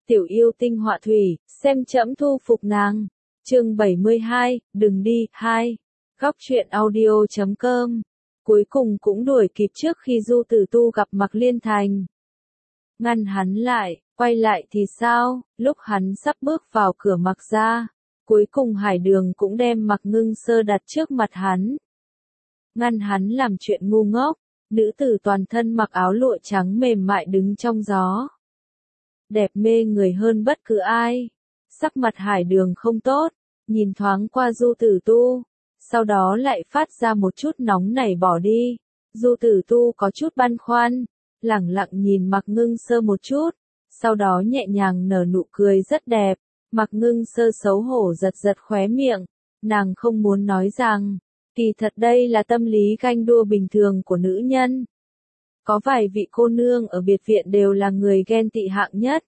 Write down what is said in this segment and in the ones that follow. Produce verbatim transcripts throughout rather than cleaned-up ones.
Tiểu yêu tinh họa thủy, xem trẫm thu phục nàng. Chương bảy mươi hai, đừng đi, hai. Góc truyện audio chấm com. Cuối cùng cũng đuổi kịp trước khi Du Tử Tu gặp Mạc Liên Thành. Ngăn hắn lại, quay lại thì sao, lúc hắn sắp bước vào cửa Mạc gia, cuối cùng Hải Đường cũng đem Mạc Ngưng Sơ đặt trước mặt hắn. Ngăn hắn làm chuyện ngu ngốc, nữ tử toàn thân mặc áo lụa trắng mềm mại đứng trong gió. Đẹp mê người hơn bất cứ ai. Sắc mặt Hải Đường không tốt, nhìn thoáng qua Du Tử Tu, sau đó lại phát ra một chút nóng nảy bỏ đi. Du Tử Tu có chút băn khoăn, lẳng lặng nhìn Mạc Ngưng Sơ một chút, sau đó nhẹ nhàng nở nụ cười rất đẹp. Mạc Ngưng Sơ xấu hổ giật giật khóe miệng, nàng không muốn nói rằng, kỳ thật đây là tâm lý ganh đua bình thường của nữ nhân. Có vài vị cô nương ở biệt viện đều là người ghen tị hạng nhất.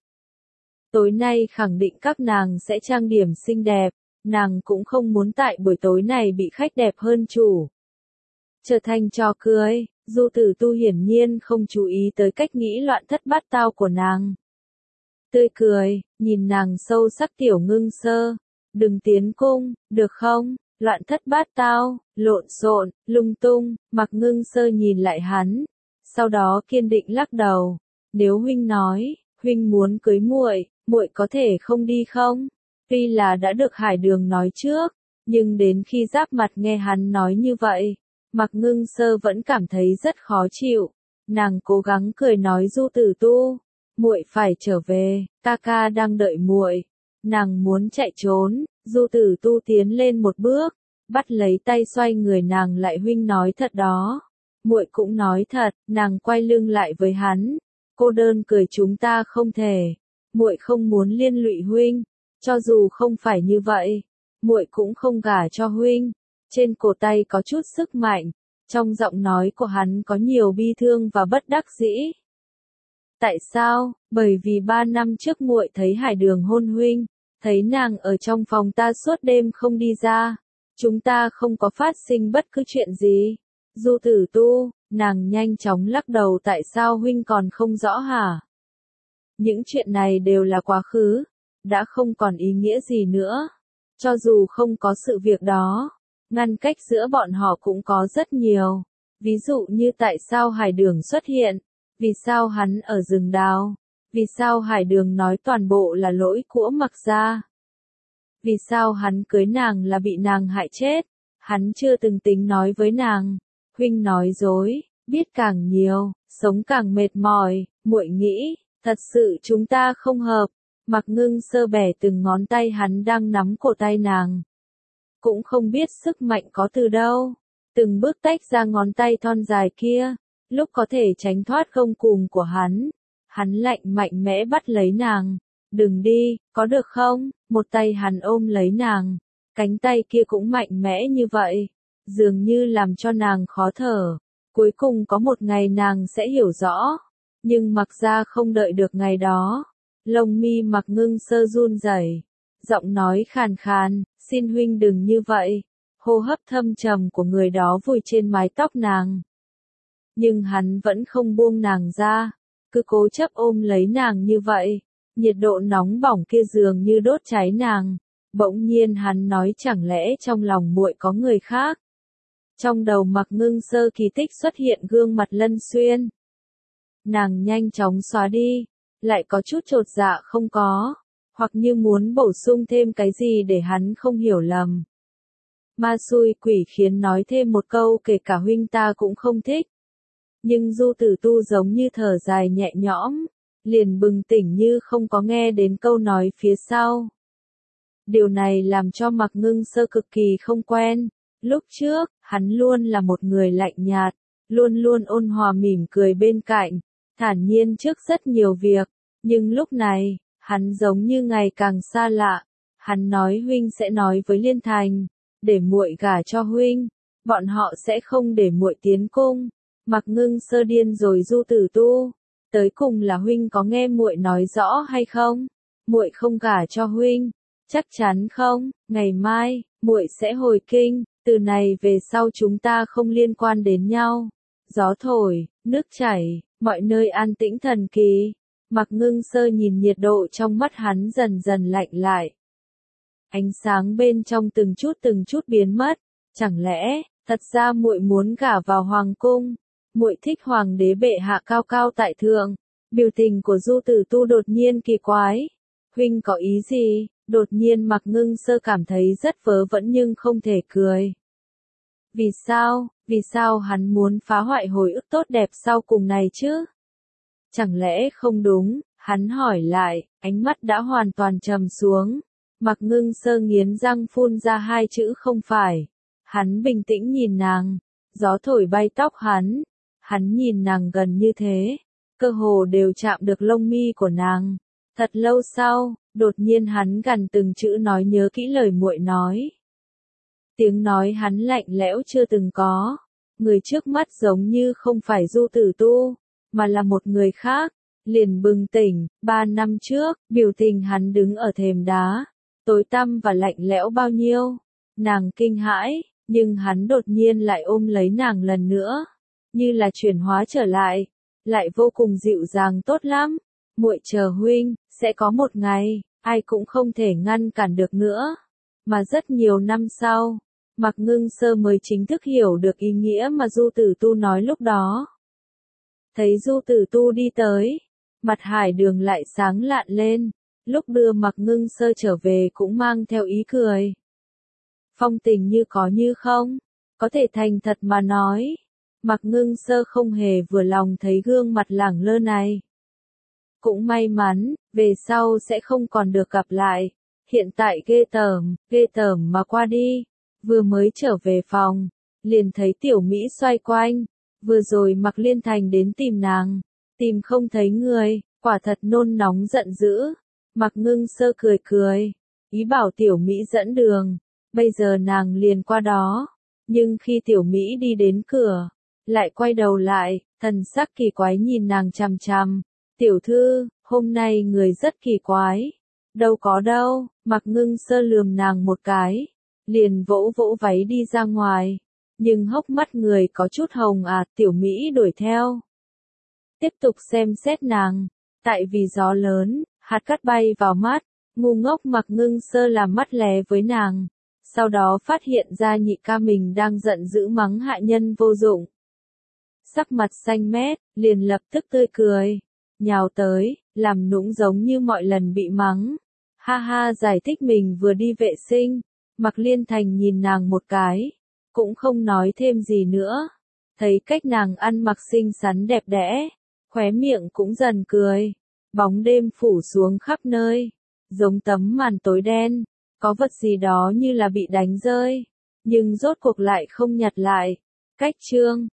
Tối nay khẳng định các nàng sẽ trang điểm xinh đẹp, nàng cũng không muốn tại buổi tối này bị khách đẹp hơn chủ trở thành trò cười. Du Tử Tu hiển nhiên không chú ý tới cách nghĩ loạn thất bát tao của nàng. Tươi cười, nhìn nàng sâu sắc Tiểu Ngưng Sơ, đừng tiến cung, được không? Loạn thất bát tao, lộn xộn, lung tung. Mạc Ngưng Sơ nhìn lại hắn, sau đó kiên định lắc đầu. Nếu huynh nói, huynh muốn cưới muội, muội có thể không đi không? Tuy là đã được Hải Đường nói trước, nhưng đến khi giáp mặt nghe hắn nói như vậy, Mạc Ngưng Sơ vẫn cảm thấy rất khó chịu. Nàng cố gắng cười nói Du Tử Tu, muội phải trở về, ca ca đang đợi muội. Nàng muốn chạy trốn, Du Tử Tu tiến lên một bước, bắt lấy tay xoay người nàng lại, huynh nói thật đó. Muội cũng nói thật. Nàng quay lưng lại với hắn, cô đơn cười, chúng ta không thể. Muội không muốn liên lụy huynh, cho dù không phải như vậy, muội cũng không gả cho huynh. Trên cổ tay có chút sức mạnh, trong giọng nói của hắn có nhiều bi thương và bất đắc dĩ. Tại sao? Bởi vì ba năm trước muội thấy Hải Đường hôn huynh, thấy nàng ở trong phòng ta suốt đêm không đi ra. Chúng ta không có phát sinh bất cứ chuyện gì. Du Tử Tu, nàng nhanh chóng lắc đầu, tại sao huynh còn không rõ hả? Những chuyện này đều là quá khứ, đã không còn ý nghĩa gì nữa. Cho dù không có sự việc đó, ngăn cách giữa bọn họ cũng có rất nhiều. Ví dụ như tại sao Hải Đường xuất hiện, vì sao hắn ở rừng đào, vì sao Hải Đường nói toàn bộ là lỗi của Mạc gia. Vì sao hắn cưới nàng là bị nàng hại chết, hắn chưa từng tính nói với nàng. Huynh nói dối, biết càng nhiều, sống càng mệt mỏi. Muội nghĩ, thật sự chúng ta không hợp. Mạc Ngưng Sơ bẻ từng ngón tay hắn đang nắm cổ tay nàng. Cũng không biết sức mạnh có từ đâu, từng bước tách ra ngón tay thon dài kia, lúc có thể tránh thoát gông cùm của hắn. Hắn lạnh mạnh mẽ bắt lấy nàng. Đừng đi, có được không? Một tay hắn ôm lấy nàng, cánh tay kia cũng mạnh mẽ như vậy, dường như làm cho nàng khó thở. Cuối cùng có một ngày nàng sẽ hiểu rõ, nhưng Mạc gia không đợi được ngày đó. Lông mi Mạc Ngưng Sơ run rẩy, giọng nói khàn khàn, xin huynh đừng như vậy. Hô hấp thâm trầm của người đó vùi trên mái tóc nàng. Nhưng hắn vẫn không buông nàng ra, cứ cố chấp ôm lấy nàng như vậy. Nhiệt độ nóng bỏng kia dường như đốt cháy nàng. Bỗng nhiên hắn nói, chẳng lẽ trong lòng muội có người khác? Trong đầu Mạc Ngưng Sơ kỳ tích xuất hiện gương mặt Lân Xuyên. Nàng nhanh chóng xóa đi, lại có chút chột dạ không có, hoặc như muốn bổ sung thêm cái gì để hắn không hiểu lầm. Ma xui quỷ khiến nói thêm một câu, kể cả huynh ta cũng không thích. Nhưng Du Tử Tu giống như thở dài nhẹ nhõm, liền bừng tỉnh như không có nghe đến câu nói phía sau. Điều này làm cho Mạc Ngưng Sơ cực kỳ không quen. Lúc trước, hắn luôn là một người lạnh nhạt, luôn luôn ôn hòa mỉm cười bên cạnh, thản nhiên trước rất nhiều việc. Nhưng lúc này, hắn giống như ngày càng xa lạ. Hắn nói huynh sẽ nói với Liên Thành, để muội gả cho huynh, bọn họ sẽ không để muội tiến cung. Mạc Ngưng Sơ điên rồi. Du Tử Tu, tới cùng là huynh có nghe muội nói rõ hay không? Muội không gả cho huynh, chắc chắn không? Ngày mai, muội sẽ hồi kinh, từ này về sau chúng ta không liên quan đến nhau. Gió thổi, nước chảy, mọi nơi an tĩnh thần kỳ. Mạc Ngưng Sơ nhìn nhiệt độ trong mắt hắn dần dần lạnh lại. Ánh sáng bên trong từng chút từng chút biến mất, chẳng lẽ, thật ra muội muốn gả vào hoàng cung, muội thích hoàng đế bệ hạ cao cao tại thượng. Biểu tình của Du Tử Tu đột nhiên kỳ quái. Huynh có ý gì? Đột nhiên Mạc Ngưng Sơ cảm thấy rất vớ vẩn nhưng không thể cười. Vì sao, vì sao hắn muốn phá hoại hồi ức tốt đẹp sau cùng này chứ? Chẳng lẽ không đúng, hắn hỏi lại, ánh mắt đã hoàn toàn trầm xuống. Mạc Ngưng Sơ nghiến răng phun ra hai chữ không phải. Hắn bình tĩnh nhìn nàng, gió thổi bay tóc hắn. Hắn nhìn nàng gần như thế, cơ hồ đều chạm được lông mi của nàng. Thật lâu sau, đột nhiên hắn gằn từng chữ nói nhớ kỹ lời muội nói. Tiếng nói hắn lạnh lẽo chưa từng có. Người trước mắt giống như không phải Du Tử Tu, mà là một người khác. Liền bừng tỉnh, ba năm trước, biểu tình hắn đứng ở thềm đá, tối tăm và lạnh lẽo bao nhiêu. Nàng kinh hãi, nhưng hắn đột nhiên lại ôm lấy nàng lần nữa, như là chuyển hóa trở lại, lại vô cùng dịu dàng tốt lắm. Muội chờ huynh, sẽ có một ngày, ai cũng không thể ngăn cản được nữa. Mà rất nhiều năm sau, Mạc Ngưng Sơ mới chính thức hiểu được ý nghĩa mà Du Tử Tu nói lúc đó. Thấy Du Tử Tu đi tới, mặt Hải Đường lại sáng lạn lên, lúc đưa Mạc Ngưng Sơ trở về cũng mang theo ý cười. Phong tình như có như không, có thể thành thật mà nói. Mạc Ngưng Sơ không hề vừa lòng thấy gương mặt lẳng lơ này. Cũng may mắn, về sau sẽ không còn được gặp lại. Hiện tại ghê tởm, ghê tởm mà qua đi. Vừa mới trở về phòng, liền thấy Tiểu Mỹ xoay quanh. Vừa rồi Mạc Liên Thành đến tìm nàng, tìm không thấy người, quả thật nôn nóng giận dữ. Mạc Ngưng Sơ cười cười, ý bảo Tiểu Mỹ dẫn đường. Bây giờ nàng liền qua đó. Nhưng khi Tiểu Mỹ đi đến cửa, lại quay đầu lại, thần sắc kỳ quái nhìn nàng chằm chằm. Tiểu thư, hôm nay người rất kỳ quái. Đâu có đâu, Mạc Ngưng Sơ lườm nàng một cái, liền vỗ vỗ váy đi ra ngoài. Nhưng hốc mắt người có chút hồng à, Tiểu Mỹ đuổi theo. Tiếp tục xem xét nàng, tại vì gió lớn, hạt cát bay vào mắt, ngu ngốc Mạc Ngưng Sơ làm mắt lé với nàng. Sau đó phát hiện ra nhị ca mình đang giận dữ mắng hạ nhân vô dụng. Sắc mặt xanh mét, liền lập tức tươi cười, nhào tới, làm nũng giống như mọi lần bị mắng. Ha ha, giải thích mình vừa đi vệ sinh. Mạc Liên Thành nhìn nàng một cái, cũng không nói thêm gì nữa. Thấy cách nàng ăn mặc xinh xắn đẹp đẽ, khóe miệng cũng dần cười. Bóng đêm phủ xuống khắp nơi, giống tấm màn tối đen, có vật gì đó như là bị đánh rơi, nhưng rốt cuộc lại không nhặt lại. Cách chương